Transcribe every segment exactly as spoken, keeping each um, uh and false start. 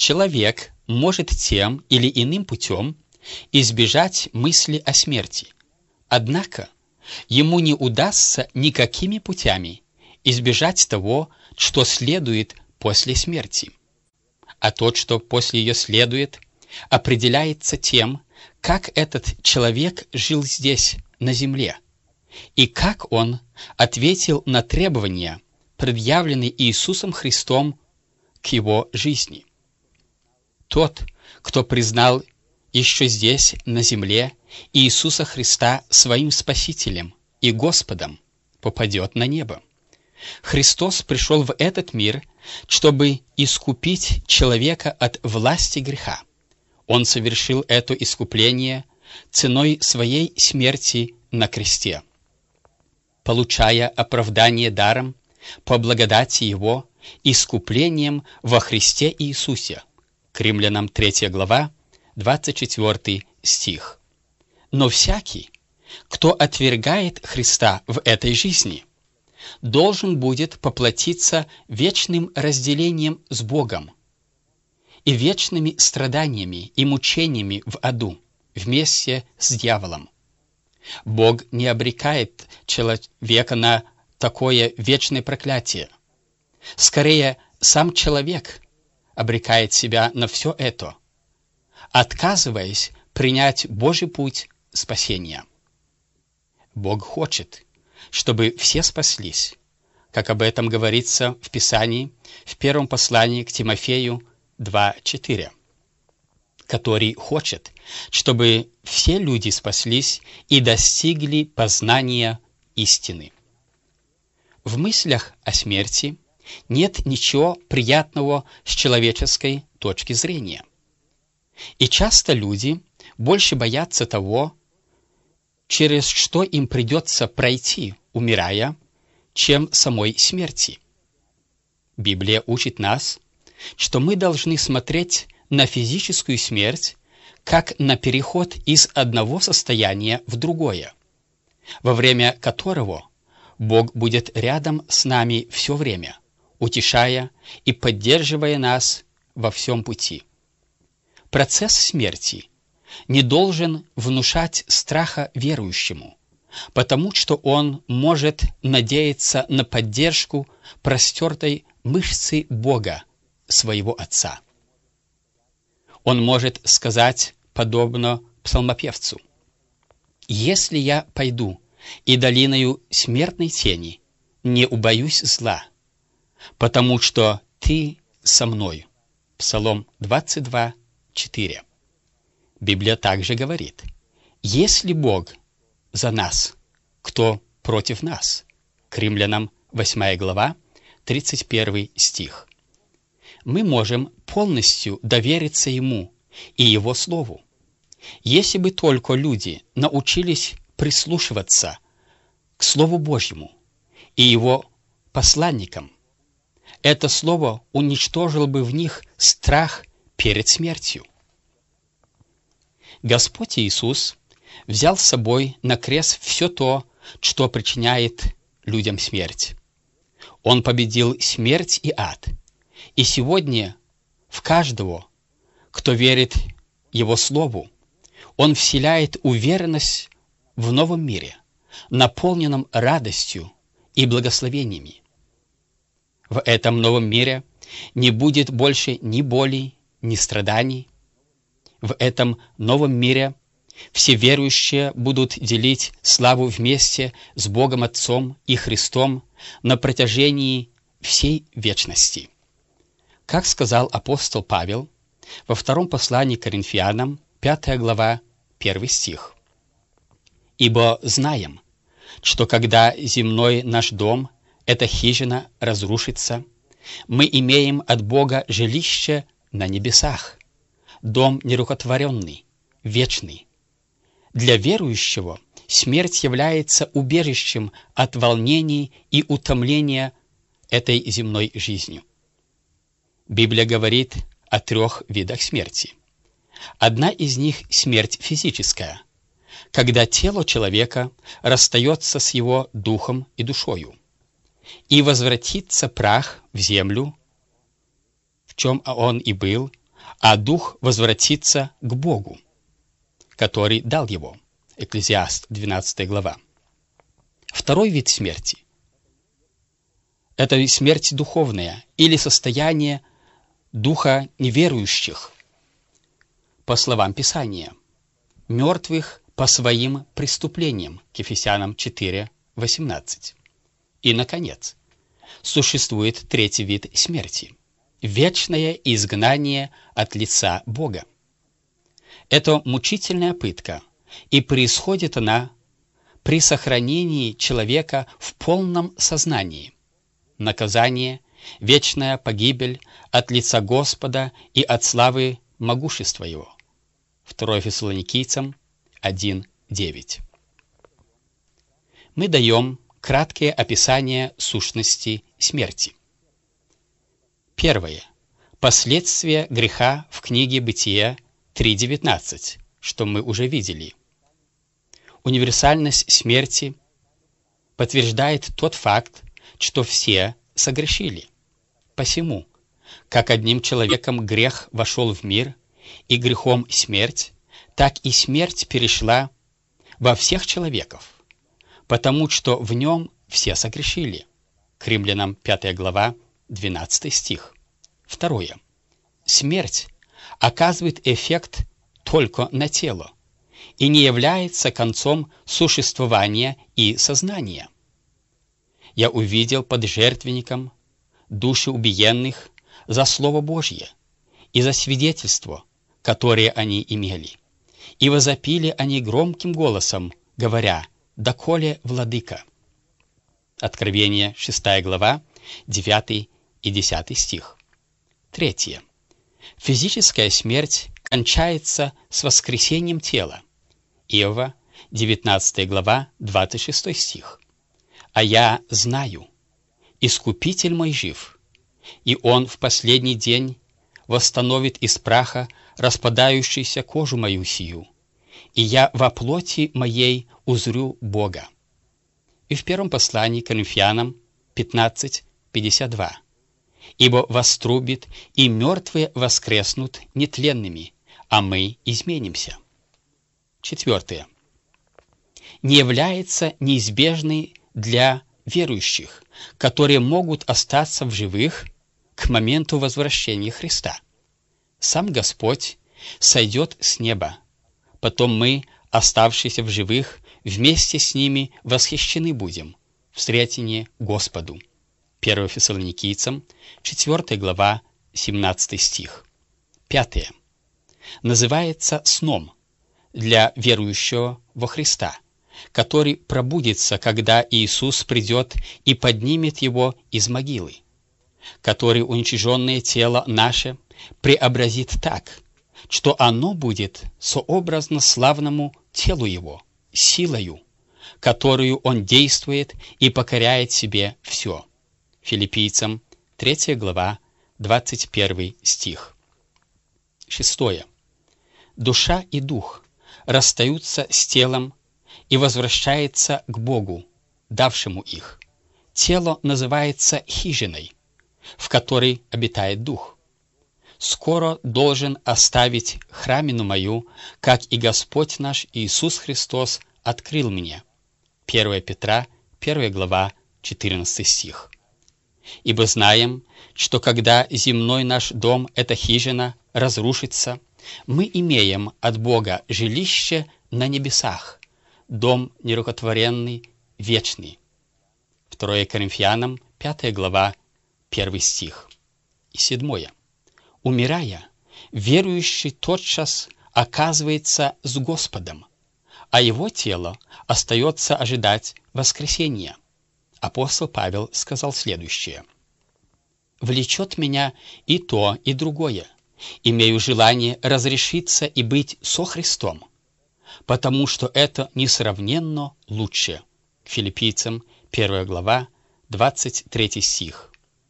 человек может тем или иным путем избежать мысли о смерти, однако ему не удастся никакими путями избежать того, что следует после смерти. А то, что после ее следует, определяется тем, как этот человек жил здесь, на земле, и как он ответил на требования, предъявленные Иисусом Христом к его жизни. Тот, кто признал еще здесь, на земле, Иисуса Христа своим Спасителем и Господом, попадет на небо. Христос пришел в этот мир, чтобы искупить человека от власти греха. Он совершил это искупление ценой своей смерти на кресте. Получая оправдание даром, по благодати Его, искуплением во Христе Иисусе. К Римлянам третья глава, двадцать четвёртый стих. Но всякий, кто отвергает Христа в этой жизни, должен будет поплатиться вечным разделением с Богом и вечными страданиями и мучениями в аду вместе с дьяволом. Бог не обрекает человека на такое вечное проклятие. Скорее, сам человек обрекает себя на все это, отказываясь принять Божий путь спасения. Бог хочет, чтобы все спаслись, как об этом говорится в Писании, в первом послании к Тимофею два четыре, который хочет, чтобы все люди спаслись и достигли познания истины. В мыслях о смерти нет ничего приятного с человеческой точки зрения. И часто люди больше боятся того, через что им придется пройти, умирая, чем самой смерти. Библия учит нас, что мы должны смотреть на физическую смерть как на переход из одного состояния в другое, во время которого Бог будет рядом с нами все время, утешая и поддерживая нас во всем пути. Процесс смерти не должен внушать страха верующему, потому что он может надеяться на поддержку простертой мышцы Бога, своего Отца. Он может сказать, подобно псалмопевцу: «Если я пойду и долиною смертной тени, не убоюсь зла, потому что Ты со мной». Псалом двадцать два четыре. Библия также говорит: «Если Бог за нас, кто против нас?» К Римлянам восьмая глава, тридцать первый стих. Мы можем полностью довериться Ему и Его Слову. Если бы только люди научились прислушиваться к Слову Божьему и Его посланникам, это Слово уничтожило бы в них страх перед смертью. Господь Иисус взял с собой на крест все то, что причиняет людям смерть. Он победил смерть и ад. И сегодня в каждого, кто верит Его Слову, Он вселяет уверенность в новом мире, наполненном радостью и благословениями. В этом новом мире не будет больше ни боли, ни страданий. В этом новом мире все верующие будут делить славу вместе с Богом Отцом и Христом на протяжении всей вечности. Как сказал апостол Павел во втором послании к Коринфянам, пятая глава, первый стих: «Ибо знаем, что когда земной наш дом, эта хижина, разрушится, мы имеем от Бога жилище на небесах, дом нерукотворенный, вечный». Для верующего смерть является убежищем от волнений и утомления этой земной жизнью. Библия говорит о трех видах смерти. Одна из них – смерть физическая, когда тело человека расстается с его духом и душою, и возвратится прах в землю, в чем он и был, а дух возвратится к Богу, который дал его. Экклезиаст, двенадцатая глава. Второй вид смерти – это смерть духовная или состояние духа неверующих, по словам Писания, мертвых по своим преступлениям, к Ефесянам четыре, восемнадцать. И, наконец, существует третий вид смерти – вечное изгнание от лица Бога. Это мучительная пытка, и происходит она при сохранении человека в полном сознании. Наказание, вечная погибель от лица Господа и от славы могущества Его. второе Фессалоникийцам один, девять. Мы даем краткое описание сущности смерти. Первое. Последствия греха в книге Бытия три, девятнадцать, что мы уже видели. Универсальность смерти подтверждает тот факт, что все согрешили. Посему, как одним человеком грех вошел в мир, и грехом смерть, так и смерть перешла во всех человеков, потому что в нем все согрешили. К Римлянам пятая глава, двенадцатый стих. Второе. Смерть оказывает эффект только на тело и не является концом существования и сознания. Я увидел под жертвенником души убиенных за Слово Божье и за свидетельство, которое они имели. И возопили они громким голосом, говоря: «Доколе, владыка». Откровение, шестая глава, девятый и десятый стих. Третье. Физическая смерть кончается с воскресением тела. Иова, девятнадцатая глава, двадцать шестой стих. «А я знаю, Искупитель мой жив, и Он в последний день восстановит из праха распадающуюся кожу мою сию, и я во плоти моей узрю Бога». И в первом послании к Коринфянам пятнадцать, пятьдесят два. «Ибо вострубит, и мертвые воскреснут нетленными, а мы изменимся». Четвертое. Не является неизбежной для верующих, которые могут остаться в живых к моменту возвращения Христа. Сам Господь сойдет с неба, потом мы, оставшиеся в живых, вместе с ними восхищены будем в встретении Господу. первое Фессалоникийцам, четвёртая глава, семнадцатый стих. Пятое. Называется сном для верующего во Христа, который пробудится, когда Иисус придет и поднимет его из могилы, который уничиженное тело наше преобразит так, что оно будет сообразно славному телу его, силою, которую он действует и покоряет себе все. Филиппийцам, третья глава, двадцать первый стих. Шестое. Душа и дух расстаются с телом и возвращается к Богу, давшему их. Тело называется хижиной, в которой обитает дух. Скоро должен оставить храмину мою, как и Господь наш Иисус Христос открыл мне. первое Петра, первая глава, четырнадцатый стих. Ибо знаем, что когда земной наш дом, эта хижина, разрушится, мы имеем от Бога жилище на небесах, дом нерукотворенный, вечный. второе Коринфянам, пятая глава, первый стих. И седьмое. Умирая, верующий тотчас оказывается с Господом, а его тело остается ожидать воскресения. Апостол Павел сказал следующее: «Влечет меня и то, и другое. Имею желание разрешиться и быть со Христом, потому что это несравненно лучше». Филиппийцам, первая глава, двадцать третий стих.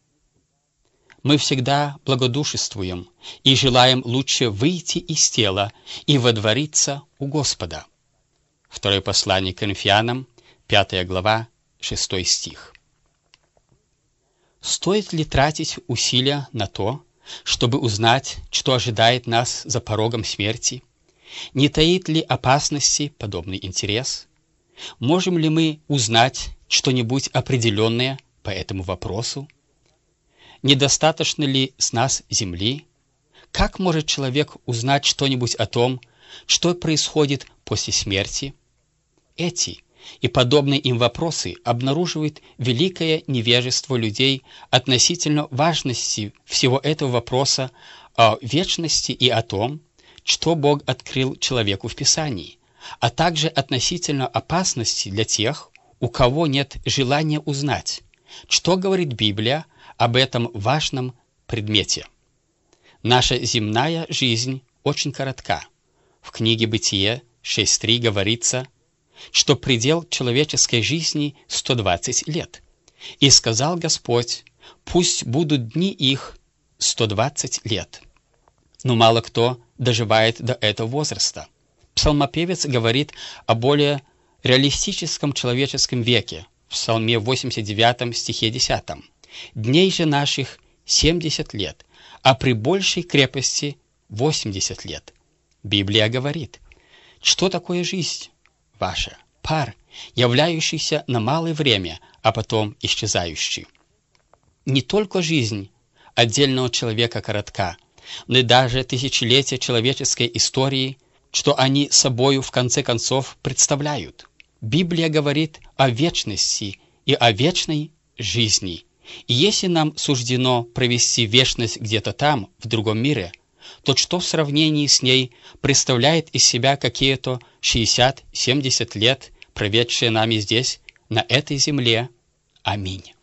Мы всегда благодушествуем и желаем лучше выйти из тела и водвориться у Господа. Второе послание к Коринфянам, пятая глава, шестой стих. Стоит ли тратить усилия на то, чтобы узнать, что ожидает нас за порогом смерти? Не таит ли опасности подобный интерес? Можем ли мы узнать что-нибудь определенное по этому вопросу? Недостаточно ли с нас земли? Как может человек узнать что-нибудь о том, что происходит после смерти? Эти и подобные им вопросы обнаруживают великое невежество людей относительно важности всего этого вопроса о вечности и о том, что Бог открыл человеку в Писании, а также относительно опасности для тех, у кого нет желания узнать, что говорит Библия об этом важном предмете. Наша земная жизнь очень коротка. В книге «Бытие» шесть три говорится, что предел человеческой жизни сто двадцать лет. «И сказал Господь, пусть будут дни их сто двадцать лет». Но мало кто доживает до этого возраста. Псалмопевец говорит о более реалистическом человеческом веке в Псалме восемьдесят девятом стихе десятом. «Дней же наших семьдесят лет, а при большей крепости восемьдесят лет». Библия говорит, что такое жизнь ваша? Пар, являющийся на малое время, а потом исчезающий. Не только жизнь отдельного человека коротка, но и даже тысячелетия человеческой истории, что они собою в конце концов представляют. Библия говорит о вечности и о вечной жизни. И если нам суждено провести вечность где-то там, в другом мире, то что в сравнении с ней представляет из себя какие-то шестьдесят-семьдесят лет, проведшие нами здесь, на этой земле? Аминь.